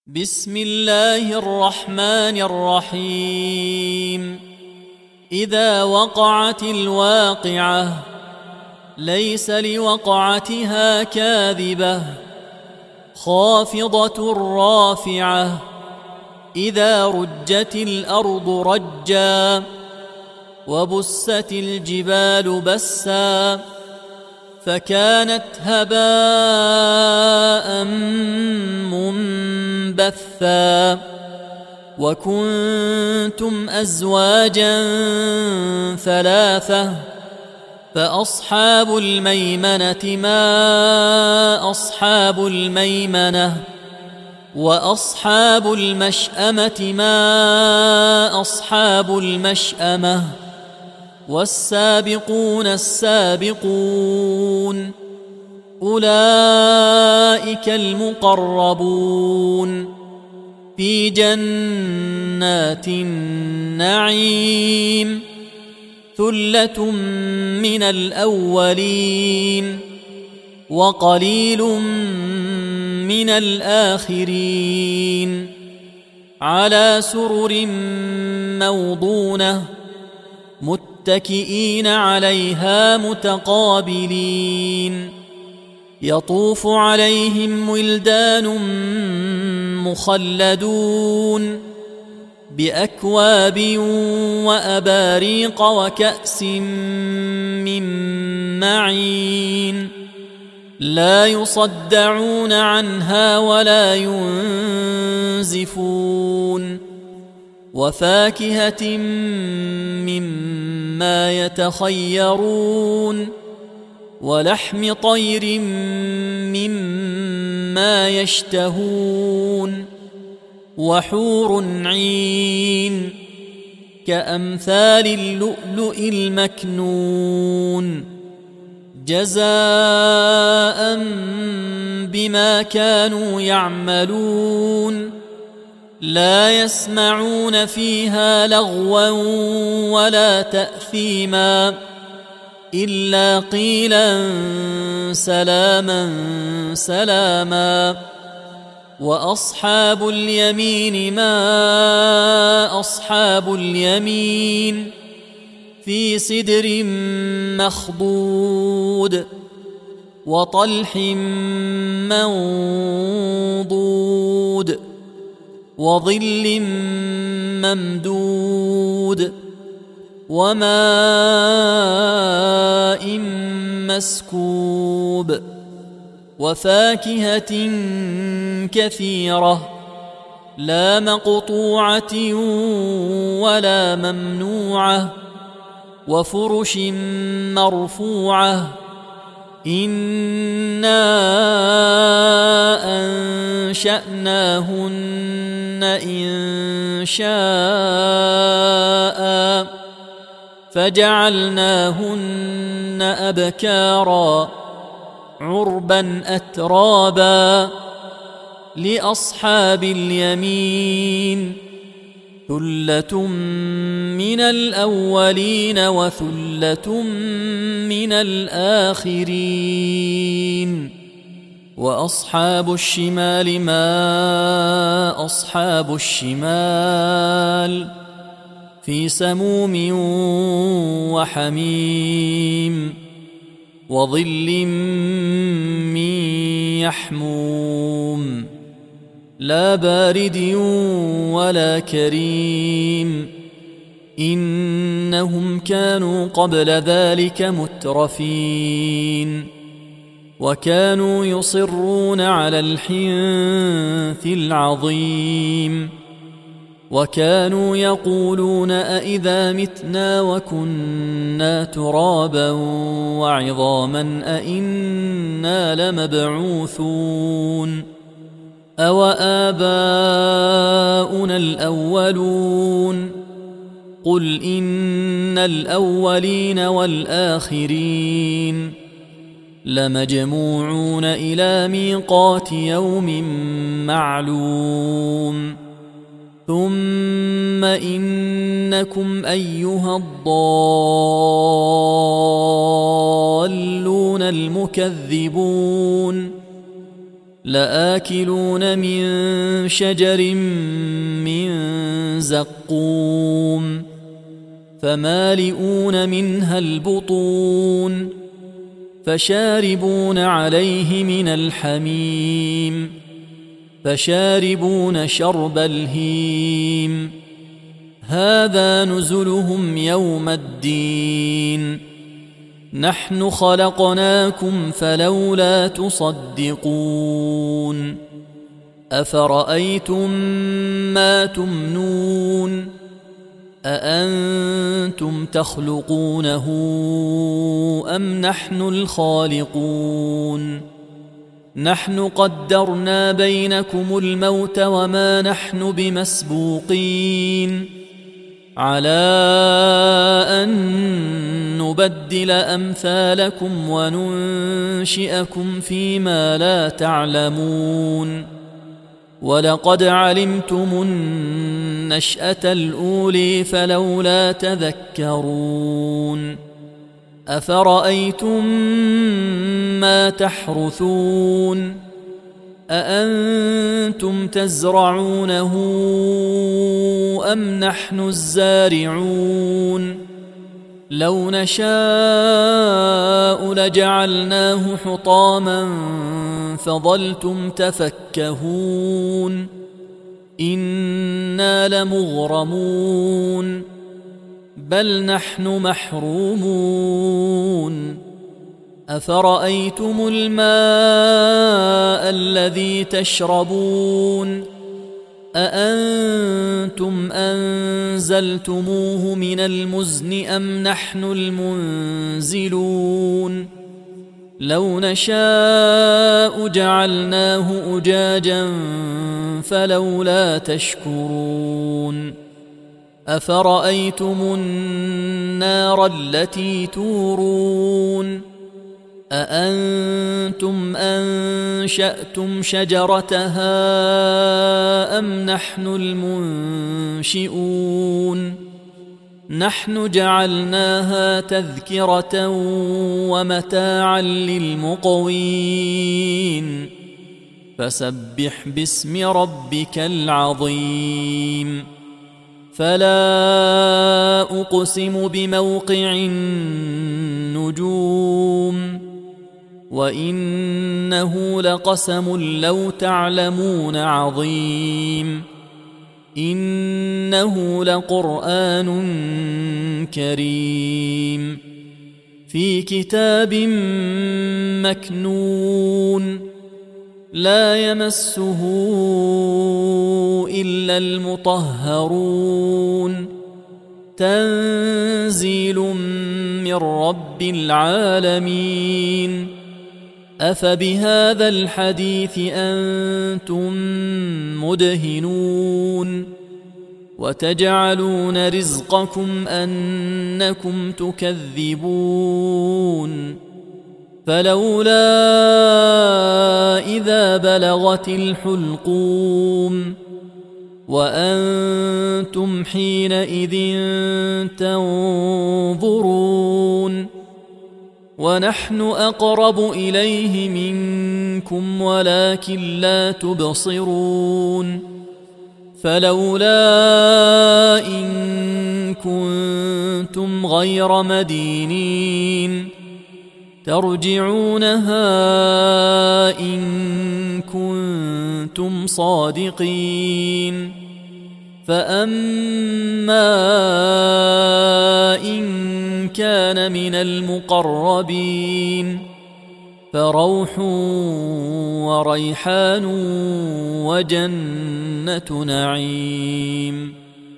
بسم الله الرحمن الرحيم. إذا وقعت الواقعة ليس لوقعتها كاذبة خافضة رافعة. إذا رجت الأرض رجا وبست الجبال بسا فكانت هباء منبثا وكنتم أزواجا ثلاثة فأصحاب الميمنة ما أصحاب الميمنة وأصحاب المشأمة ما أصحاب المشأمة والسابقون السابقون أولئك المقربون في جنات النعيم ثلة من الأولين وقليل من الآخرين على سرر موضونة متكئين عليها متقابلين يطوف عليهم ولدان مخلدون بأكواب وأباريق وكأس من معين لا يصدعون عنها ولا ينزفون وفاكهة مما يتخيرون ولحم طير مما يشتهون وحور عين كأمثال اللؤلؤ المكنون جزاء بما كانوا يعملون لا يسمعون فيها لغوا ولا تأثيما إلا قيلا سلاما سلاما وأصحاب اليمين ما أصحاب اليمين في سدر مخضود وطلح منضود وظل ممدود وماء مسكوب وفاكهة كثيرة لا مقطوعة ولا ممنوعة وفرش مرفوعة إنا أنشأناهن إن شاء فجعلناهن أبكارا عربا أترابا لأصحاب اليمين ثلة من الأولين وثلة من الآخرين وأصحاب الشمال ما أصحاب الشمال في سموم وحميم وظل من يحموم لا بارد ولا كريم إنهم كانوا قبل ذلك مترفين وكانوا يصرون على الحنث العظيم وكانوا يقولون أئذا متنا وكنا ترابا وعظاما أئنا لمبعوثون أو آباؤنا الأولون قل إن الأولين والآخرين لمجموعون إلى ميقات يوم معلوم ثم إنكم أيها الضالون المكذبون لآكلون من شجر من زقوم فمالئون منها البطون فشاربون عليه من الحميم فشاربون شرب الهيم هذا نزلهم يوم الدين نحن خلقناكم فلولا تصدقون أفرأيتم ما تمنون أأنتم تخلقونه أم نحن الخالقون نحن قدرنا بينكم الموت وما نحن بمسبوقين على أن نبدل أمثالكم وننشئكم فيما لا تعلمون ولقد علمتم النشأة الأولي فلولا تذكرون أفرأيتم ما تحرثون أأنتم تزرعونه أم نحن الزارعون لو نشاء لجعلناه حطاما فظلتم تفكهون إنا لمغرمون بل نحن محرومون أفرأيتم الماء الذي تشربون أأنتم أنزلتموه من المزن أم نحن المنزلون لو نشاء جعلناه أجاجا فلولا تشكرون أفرأيتم النار التي تورون أأنتم أنشأتم شجرتها أم نحن المنشئون نحن جعلناها تذكرة ومتاعا للمقوين فسبح باسم ربك العظيم فلا أقسم بموقع النجوم وإنه لقسم لو تعلمون عظيم إنه لقرآن كريم في كتاب مكنون لا يمسه إلا المطهرون تنزيل من رب العالمين أفبهذا الحديث أنتم مدهنون وتجعلون رزقكم أنكم تكذبون فلولا إذا بلغت الحلقوم وأنتم حينئذ تنظرون ونحن أقرب إليه منكم ولكن لا تبصرون فلولا إن كنتم غير مدينين ترجعونها إن كنتم صادقين فأما إن كان من المقربين فروح وريحان وجنة نعيم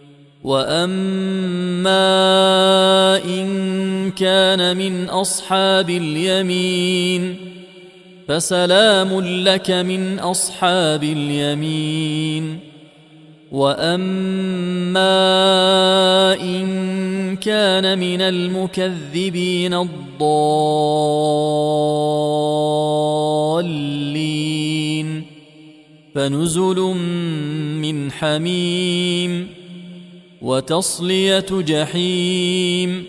وأما إن كان من أصحاب اليمين فسلام لك من أصحاب اليمين وأما إن كان من المكذبين الضالين فنزل من حميم وتصلية جحيم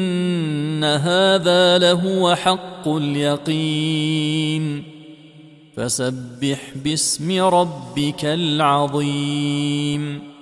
إن هذا لهو حق اليقين فسبح باسم ربك العظيم.